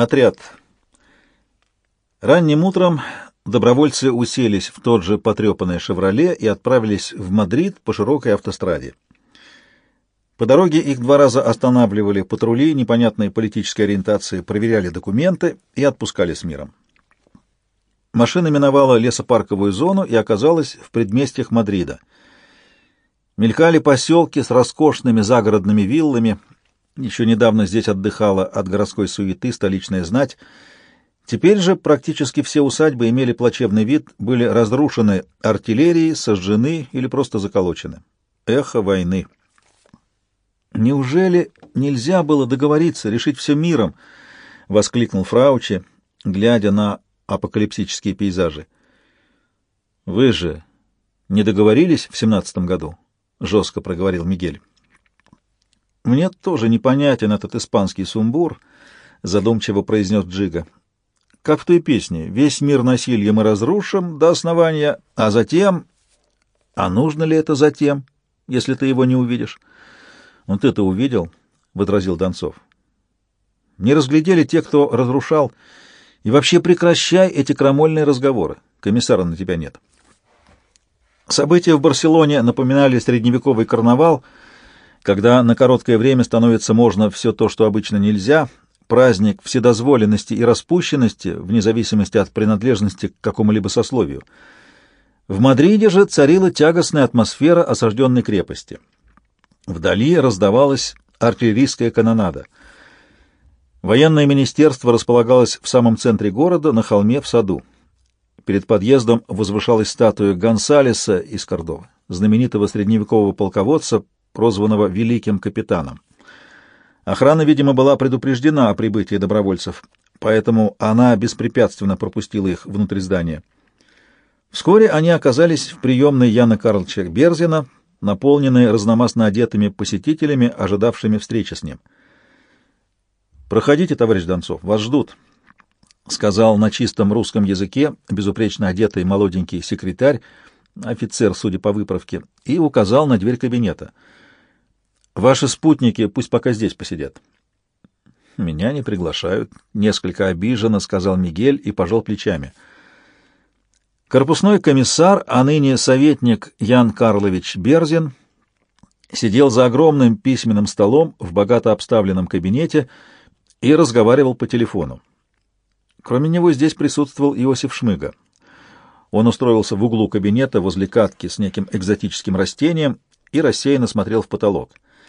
Отряд. Ранним утром добровольцы уселись в тот же потрепанное «Шевроле» и отправились в Мадрид по широкой автостраде. По дороге их 2 раза останавливали патрули непонятной политической ориентации, проверяли документы и отпускали с миром. Машина миновала лесопарковую зону и оказалась в предместьях Мадрида. Мелькали поселки с роскошными загородными виллами. Еще недавно здесь отдыхала от городской суеты столичная знать. Теперь же практически все усадьбы имели плачевный вид, были разрушены артиллерией, сожжены или просто заколочены. Эхо войны. «Неужели нельзя было договориться, решить все миром?» — воскликнул Фраучи, глядя на апокалиптические пейзажи. «Вы же не договорились в 17-м году?» — жестко проговорил Мигель. «Мне тоже непонятен этот испанский сумбур», — задумчиво произнес Джиго. «Как в той песне: весь мир насилия мы разрушим до основания, а затем...» «А нужно ли это затем, если ты его не увидишь?» «Ну ты-то увидел», — возразил Донцов. «Не разглядели те, кто разрушал. И вообще прекращай эти крамольные разговоры. Комиссара на тебя нет». События в Барселоне напоминали средневековый карнавал, когда на короткое время становится можно все то, что обычно нельзя, праздник вседозволенности и распущенности, вне зависимости от принадлежности к какому-либо сословию. В Мадриде же царила тягостная атмосфера осажденной крепости. Вдали раздавалась артиллерийская канонада. Военное министерство располагалось в самом центре города, на холме в саду. Перед подъездом возвышалась статуя Гонсалеса из Кордовы, знаменитого средневекового полководца, прозванного Великим Капитаном. Охрана, видимо, была предупреждена о прибытии добровольцев, поэтому она беспрепятственно пропустила их внутрь здания. Вскоре они оказались в приемной Яна Карловича Берзина, наполненной разномастно одетыми посетителями, ожидавшими встречи с ним. «Проходите, товарищ Донцов, вас ждут», — сказал на чистом русском языке безупречно одетый молоденький секретарь, офицер, судя по выправке, и указал на дверь кабинета. «Ваши спутники пусть пока здесь посидят». «Меня не приглашают», — несколько обиженно сказал Мигель и пожал плечами. Корпусной комиссар, а ныне советник Ян Карлович Берзин, сидел за огромным письменным столом в богато обставленном кабинете и разговаривал по телефону. Кроме него здесь присутствовал Иосиф Шмыга. Он устроился в углу кабинета возле катки с неким экзотическим растением и рассеянно смотрел в потолок.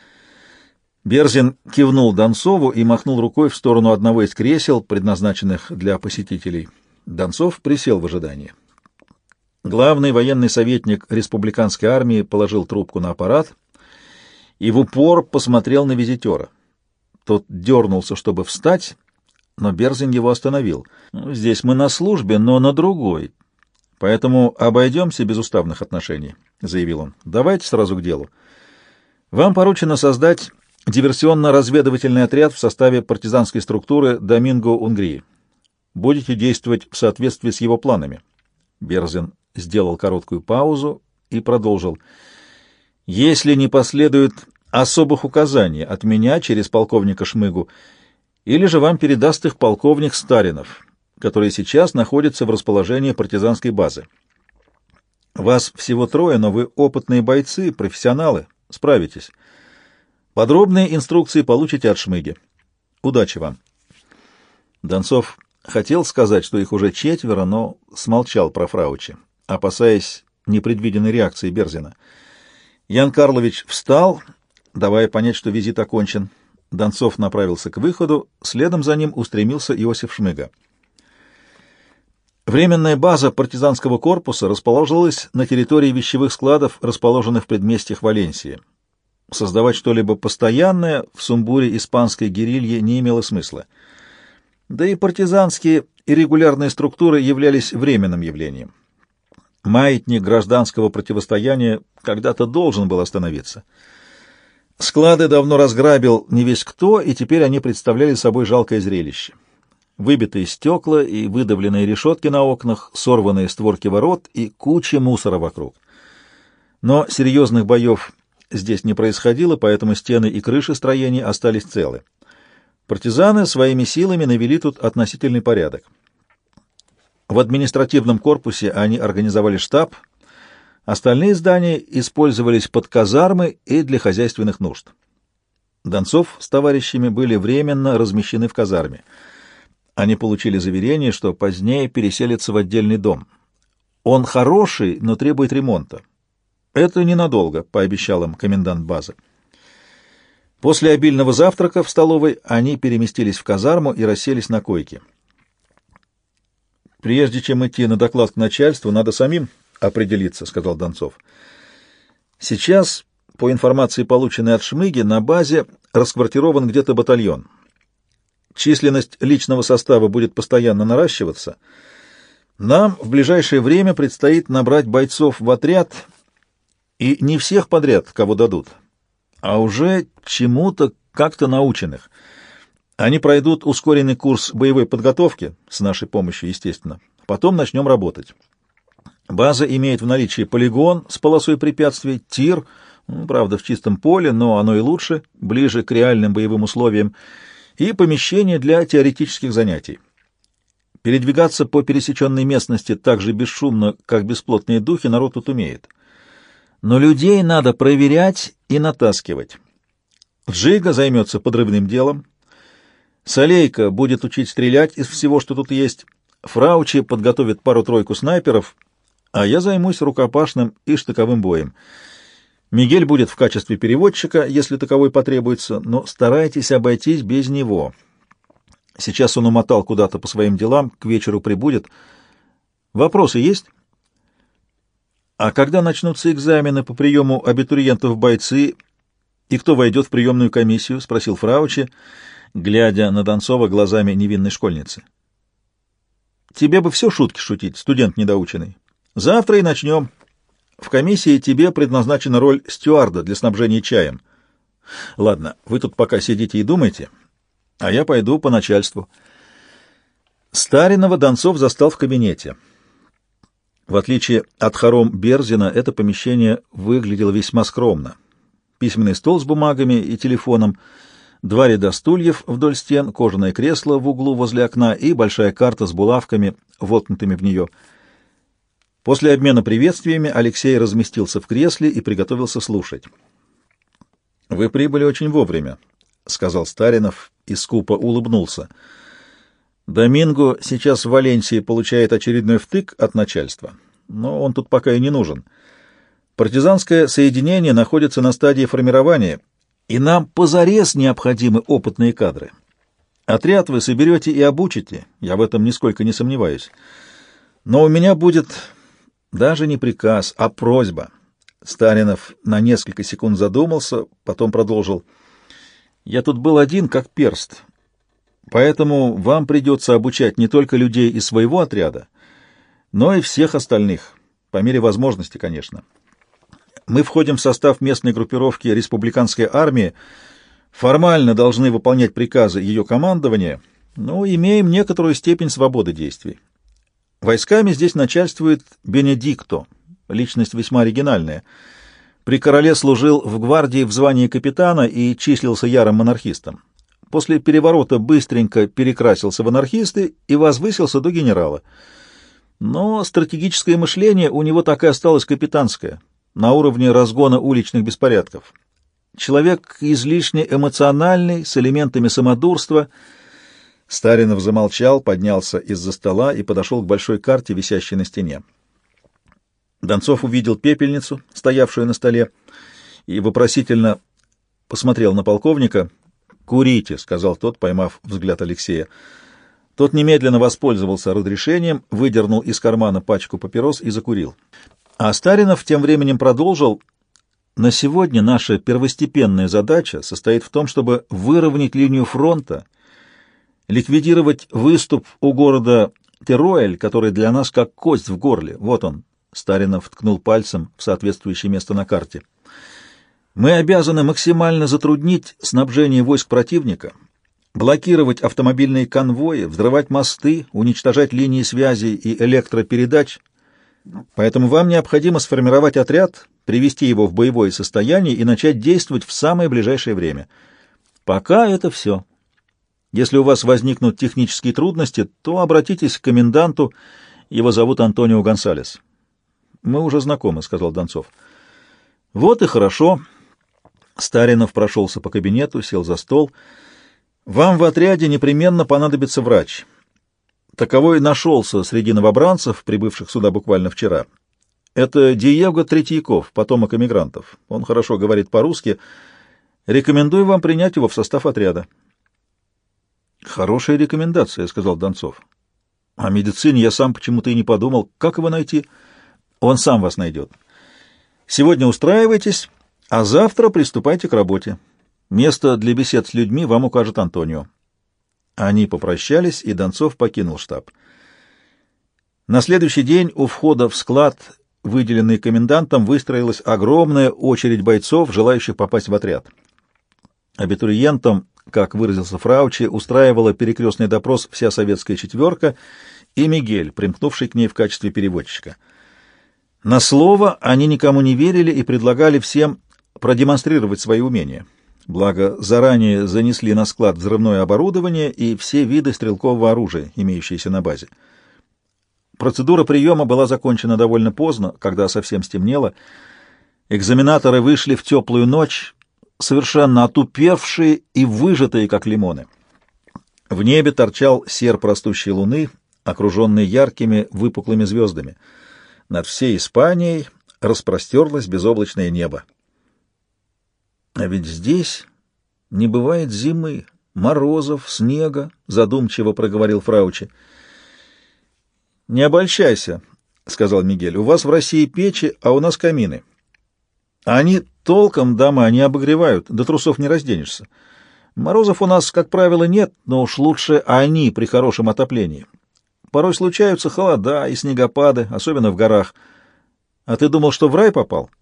Берзин кивнул Донцову и махнул рукой в сторону одного из кресел, предназначенных для посетителей. Донцов присел в ожидании. Главный военный советник республиканской армии положил трубку на аппарат и в упор посмотрел на визитера. Тот дернулся, чтобы встать, но Берзин его остановил. «Здесь мы на службе, но на другой, поэтому обойдемся без уставных отношений», — заявил он. «Давайте сразу к делу. Вам поручено создать диверсионно-разведывательный отряд в составе партизанской структуры Доминго Унгрии. Будете действовать в соответствии с его планами». Берзин сделал короткую паузу и продолжил. «Если не последует особых указаний от меня через полковника Шмыгу, или же вам передаст их полковник Старинов, который сейчас находится в расположении партизанской базы. Вас всего 3, но вы опытные бойцы, профессионалы, справитесь. Подробные инструкции получите от Шмыги. Удачи вам». Донцов хотел сказать, что их уже 4, но смолчал про Фраучи, опасаясь непредвиденной реакции Берзина. Ян Карлович встал, давая понять, что визит окончен. Донцов направился к выходу, следом за ним устремился Иосиф Шмыга. Временная база партизанского корпуса расположилась на территории вещевых складов, расположенных в предместьях Валенсии. Создавать что-либо постоянное в сумбуре испанской герильи не имело смысла. Да и партизанские и регулярные структуры являлись временным явлением. Маятник гражданского противостояния когда-то должен был остановиться. Склады давно разграбил невесть кто, и теперь они представляли собой жалкое зрелище. Выбитые стекла и выдавленные решетки на окнах, сорванные створки ворот и куча мусора вокруг. Но серьезных боев здесь не происходило, поэтому стены и крыши строений остались целы. Партизаны своими силами навели тут относительный порядок. В административном корпусе они организовали штаб, остальные здания использовались под казармы и для хозяйственных нужд. Донцов с товарищами были временно размещены в казарме. Они получили заверение, что позднее переселятся в отдельный дом. Он хороший, но требует ремонта. Это ненадолго, пообещал им комендант базы. После обильного завтрака в столовой они переместились в казарму и расселись на койке. «Прежде чем идти на доклад к начальству, надо самим определиться», — сказал Донцов. «Сейчас, по информации, полученной от Шмыги, на базе расквартирован где-то батальон. Численность личного состава будет постоянно наращиваться. Нам в ближайшее время предстоит набрать бойцов в отряд, и не всех подряд, кого дадут, а уже чему-то как-то наученных. Они пройдут ускоренный курс боевой подготовки, с нашей помощью, естественно. Потом начнем работать. База имеет в наличии полигон с полосой препятствий, тир, правда, в чистом поле, но оно и лучше, ближе к реальным боевым условиям, и помещение для теоретических занятий. Передвигаться по пересеченной местности так же бесшумно, как бесплотные духи, народ тут умеет. Но людей надо проверять и натаскивать. Джига займется подрывным делом, Солейка будет учить стрелять из всего, что тут есть, Фраучи подготовит пару-тройку снайперов, а я займусь рукопашным и штыковым боем. Мигель будет в качестве переводчика, если таковой потребуется, но старайтесь обойтись без него. Сейчас он умотал куда-то по своим делам, к вечеру прибудет. Вопросы есть? А когда начнутся экзамены по приему абитуриентов в бойцы, и кто войдет в приемную комиссию? — спросил Фраучи, глядя на Донцова глазами невинной школьницы. — Тебе бы все шутки шутить, студент недоученный. Завтра и начнем. В комиссии тебе предназначена роль стюарда для снабжения чаем. Ладно, вы тут пока сидите и думайте, а я пойду по начальству. Старинова Донцов застал в кабинете. В отличие от хором Берзина, это помещение выглядело весьма скромно. Письменный стол с бумагами и телефоном, 2 ряда стульев вдоль стен, кожаное кресло в углу возле окна и большая карта с булавками, воткнутыми в нее. После обмена приветствиями Алексей разместился в кресле и приготовился слушать. — Вы прибыли очень вовремя, — сказал Старинов и скупо улыбнулся. — Доминго сейчас в Валенсии получает очередной втык от начальства, но он тут пока и не нужен. Партизанское соединение находится на стадии формирования, и нам позарез необходимы опытные кадры. Отряд вы соберете и обучите, я в этом нисколько не сомневаюсь. Но у меня будет даже не приказ, а просьба. Старинов на несколько секунд задумался, потом продолжил. Я тут был один, как перст, поэтому вам придется обучать не только людей из своего отряда, но и всех остальных, по мере возможности, конечно. Мы входим в состав местной группировки республиканской армии, формально должны выполнять приказы ее командования, но имеем некоторую степень свободы действий. Войсками здесь начальствует Бенедикто, личность весьма оригинальная. При короле служил в гвардии в звании капитана и числился ярым монархистом. После переворота быстренько перекрасился в анархисты и возвысился до генерала. Но стратегическое мышление у него так и осталось капитанское, на уровне разгона уличных беспорядков. Человек излишне эмоциональный, с элементами самодурства. Старинов замолчал, поднялся из-за стола и подошел к большой карте, висящей на стене. Донцов увидел пепельницу, стоявшую на столе, и вопросительно посмотрел на полковника. «Курите», — сказал тот, поймав взгляд Алексея. Тот немедленно воспользовался разрешением, выдернул из кармана пачку папирос и закурил. А Старинов тем временем продолжил. «На сегодня наша первостепенная задача состоит в том, чтобы выровнять линию фронта, ликвидировать выступ у города Теруэль, который для нас как кость в горле. Вот он». Старинов ткнул пальцем в соответствующее место на карте. «Мы обязаны максимально затруднить снабжение войск противника, блокировать автомобильные конвои, взрывать мосты, уничтожать линии связи и электропередач. Поэтому вам необходимо сформировать отряд, привести его в боевое состояние и начать действовать в самое ближайшее время. Пока это все. Если у вас возникнут технические трудности, то обратитесь к коменданту, его зовут Антонио Гонсалес. Мы уже знакомы, — сказал Донцов. Вот и хорошо. Старинов прошелся по кабинету, сел за стол. Вам в отряде непременно понадобится врач. Таковой нашелся среди новобранцев, прибывших сюда буквально вчера. Это Диего Третьяков, потомок эмигрантов. Он хорошо говорит по-русски. Рекомендую вам принять его в состав отряда. Хорошая рекомендация, — сказал Донцов. О медицине я сам почему-то и не подумал. Как его найти? Он сам вас найдет. Сегодня устраивайтесь, а завтра приступайте к работе. Место для бесед с людьми вам укажет Антонио. Они попрощались, и Донцов покинул штаб. На следующий день у входа в склад, выделенный комендантом, выстроилась огромная очередь бойцов, желающих попасть в отряд. Абитуриентам, как выразился Фраучи, устраивала перекрестный допрос вся советская четверка и Мигель, примкнувший к ней в качестве переводчика. На слово они никому не верили и предлагали всем продемонстрировать свои умения. Благо, заранее занесли на склад взрывное оборудование и все виды стрелкового оружия, имеющиеся на базе. Процедура приема была закончена довольно поздно, когда совсем стемнело. Экзаменаторы вышли в теплую ночь, совершенно отупевшие и выжатые, как лимоны. В небе торчал серп растущей луны, окруженный яркими выпуклыми звездами. Над всей Испанией распростерлось безоблачное небо. А ведь здесь не бывает зимы, морозов, снега, — задумчиво проговорил Фраучи. — Не обольщайся, — сказал Мигель, — у вас в России печи, а у нас камины. Они толком дома не обогревают, до трусов не разденешься. Морозов у нас, как правило, нет, но уж лучше они при хорошем отоплении. Порой случаются холода и снегопады, особенно в горах. А ты думал, что в рай попал?